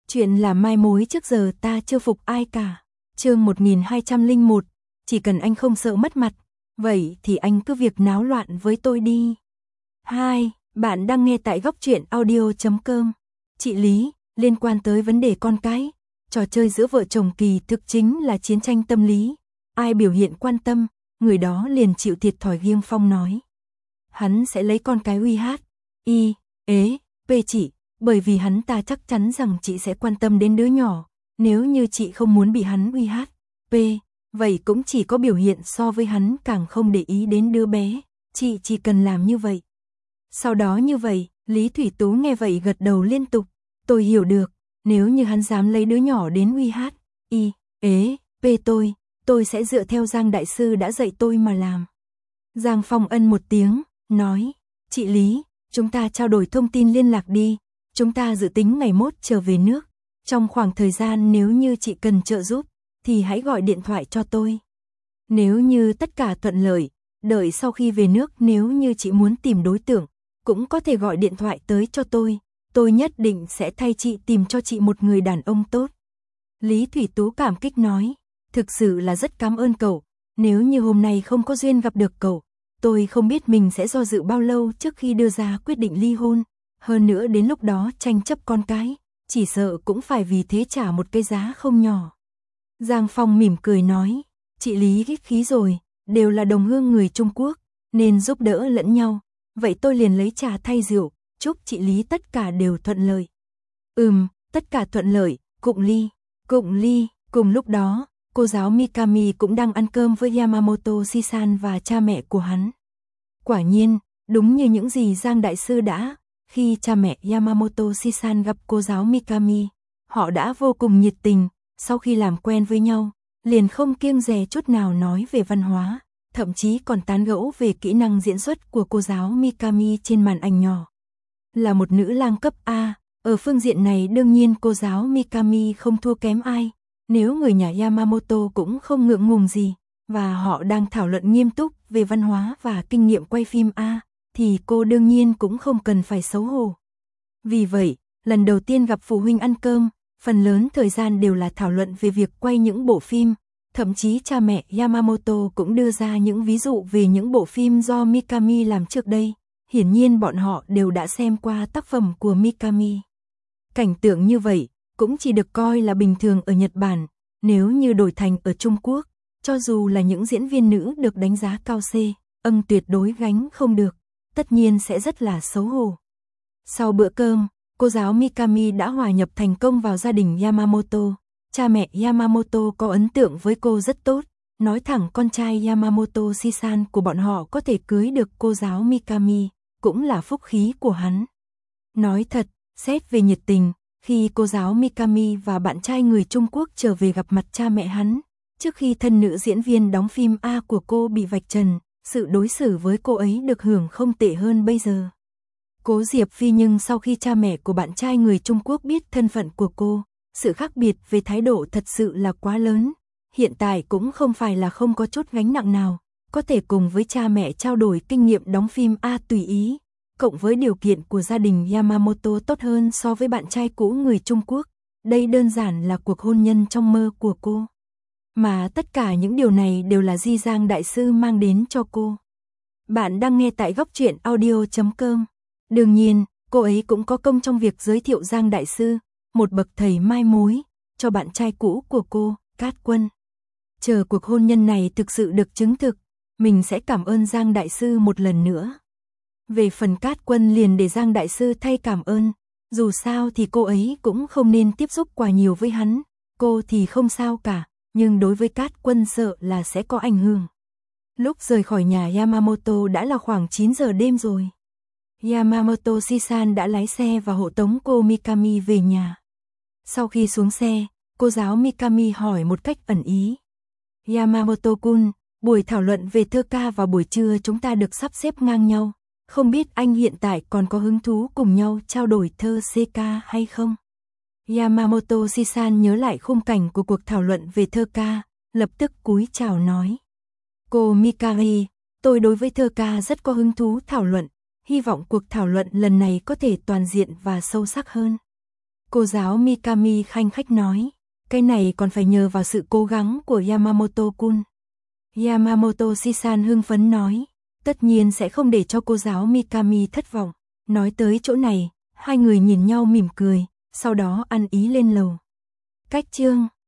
Chuyện là mai mối trước giờ ta chưa phục ai cả. Chương 1201, chỉ cần anh không sợ mất mặt, vậy thì anh cứ việc náo loạn với tôi đi. 2. Bạn đang nghe tại góc truyện audio.com. Chị Lý, liên quan tới vấn đề con cái, trò chơi giữa vợ chồng kỳ thực chính là chiến tranh tâm lý. Ai biểu hiện quan tâm, người đó liền chịu thiệt thòi, Giêng Phong nói. Hắn sẽ lấy con cái uy hát, y, ế, p chị, bởi vì hắn ta chắc chắn rằng chị sẽ quan tâm đến đứa nhỏ. Nếu như chị không muốn bị hắn uy hát, p, vậy cũng chỉ có biểu hiện so với hắn càng không để ý đến đứa bé. Chị chỉ cần làm như vậy. Sau đó như vậy, Lý Thủy Tú nghe vậy gật đầu liên tục. Tôi hiểu được, nếu như hắn dám lấy đứa nhỏ đến uy hát, y, ế, p tôi sẽ dựa theo Giang Đại Sư đã dạy tôi mà làm. Giang Phong ân một tiếng, nói, chị Lý, chúng ta trao đổi thông tin liên lạc đi, chúng ta dự tính ngày mốt trở về nước. Trong khoảng thời gian nếu như chị cần trợ giúp, thì hãy gọi điện thoại cho tôi. Nếu như tất cả thuận lợi, đợi sau khi về nước nếu như chị muốn tìm đối tượng, cũng có thể gọi điện thoại tới cho tôi nhất định sẽ thay chị tìm cho chị một người đàn ông tốt. Lý Thủy Tú cảm kích nói, thực sự là rất cảm ơn cậu, nếu như hôm nay không có duyên gặp được cậu, tôi không biết mình sẽ do dự bao lâu trước khi đưa ra quyết định ly hôn, hơn nữa đến lúc đó tranh chấp con cái, chỉ sợ cũng phải vì thế trả một cái giá không nhỏ. Giang Phong mỉm cười nói, chị Lý khách khí rồi, đều là đồng hương người Trung Quốc, nên giúp đỡ lẫn nhau, vậy tôi liền lấy trà thay rượu, chúc chị Lý tất cả đều thuận lợi. Tất cả thuận lợi, cụng ly. Cùng lúc đó, cô giáo Mikami cũng đang ăn cơm với Yamamoto Shisan và cha mẹ của hắn. Quả nhiên, đúng như những gì Giang Đại Sư đã, khi cha mẹ Yamamoto Shisan gặp cô giáo Mikami, họ đã vô cùng nhiệt tình, sau khi làm quen với nhau, liền không kiêng dè chút nào nói về văn hóa, thậm chí còn tán gẫu về kỹ năng diễn xuất của cô giáo Mikami trên màn ảnh nhỏ. Là một nữ lang cấp A, ở phương diện này đương nhiên cô giáo Mikami không thua kém ai, nếu người nhà Yamamoto cũng không ngượng ngùng gì, và họ đang thảo luận nghiêm túc về văn hóa và kinh nghiệm quay phim A, thì cô đương nhiên cũng không cần phải xấu hổ. Vì vậy, lần đầu tiên gặp phụ huynh ăn cơm, phần lớn thời gian đều là thảo luận về việc quay những bộ phim, thậm chí cha mẹ Yamamoto cũng đưa ra những ví dụ về những bộ phim do Mikami làm trước đây, hiển nhiên bọn họ đều đã xem qua tác phẩm của Mikami. Cảnh tượng như vậy, cũng chỉ được coi là bình thường ở Nhật Bản, nếu như đổi thành ở Trung Quốc, cho dù là những diễn viên nữ được đánh giá cao C, tuyệt đối gánh không được, tất nhiên sẽ rất là xấu hổ. Sau bữa cơm, cô giáo Mikami đã hòa nhập thành công vào gia đình Yamamoto, cha mẹ Yamamoto có ấn tượng với cô rất tốt, nói thẳng con trai Yamamoto Shisan của bọn họ có thể cưới được cô giáo Mikami, cũng là phúc khí của hắn. Nói thật, xét về nhiệt tình, khi cô giáo Mikami và bạn trai người Trung Quốc trở về gặp mặt cha mẹ hắn, trước khi thân nữ diễn viên đóng phim A của cô bị vạch trần, sự đối xử với cô ấy được hưởng không tệ hơn bây giờ. Cố Diệp Phi, nhưng sau khi cha mẹ của bạn trai người Trung Quốc biết thân phận của cô, sự khác biệt về thái độ thật sự là quá lớn. Hiện tại cũng không phải là không có chút gánh nặng nào, có thể cùng với cha mẹ trao đổi kinh nghiệm đóng phim A tùy ý, cộng với điều kiện của gia đình Yamamoto tốt hơn so với bạn trai cũ người Trung Quốc. Đây đơn giản là cuộc hôn nhân trong mơ của cô. Mà tất cả những điều này đều là Di Giang Đại Sư mang đến cho cô. Bạn đang nghe tại góc truyện audio.com. Đương nhiên, cô ấy cũng có công trong việc giới thiệu Giang Đại Sư, một bậc thầy mai mối, cho bạn trai cũ của cô, Cát Quân. Chờ cuộc hôn nhân này thực sự được chứng thực, mình sẽ cảm ơn Giang Đại Sư một lần nữa. Về phần Cát Quân liền để Giang Đại Sư thay cảm ơn, dù sao thì cô ấy cũng không nên tiếp xúc quá nhiều với hắn, cô thì không sao cả, nhưng đối với Cát Quân sợ là sẽ có ảnh hưởng. Lúc rời khỏi nhà Yamamoto đã là khoảng 9 giờ đêm rồi. Yamamoto Shisan đã lái xe và hộ tống cô Mikami về nhà. Sau khi xuống xe, cô giáo Mikami hỏi một cách ẩn ý. Yamamoto-kun, buổi thảo luận về thơ ca vào buổi trưa chúng ta được sắp xếp ngang nhau. Không biết anh hiện tại còn có hứng thú cùng nhau trao đổi thơ CK hay không? Yamamoto Shisan nhớ lại khung cảnh của cuộc thảo luận về thơ ca, lập tức cúi chào nói. Cô Mikami, tôi đối với thơ ca rất có hứng thú thảo luận, hy vọng cuộc thảo luận lần này có thể toàn diện và sâu sắc hơn. Cô giáo Mikami khanh khách nói. Cái này còn phải nhờ vào sự cố gắng của Yamamoto-kun. Yamamoto Shisan hưng phấn nói. Tất nhiên sẽ không để cho cô giáo Mikami thất vọng. Nói tới chỗ này, hai người nhìn nhau mỉm cười, sau đó ăn ý lên lầu. Cách chương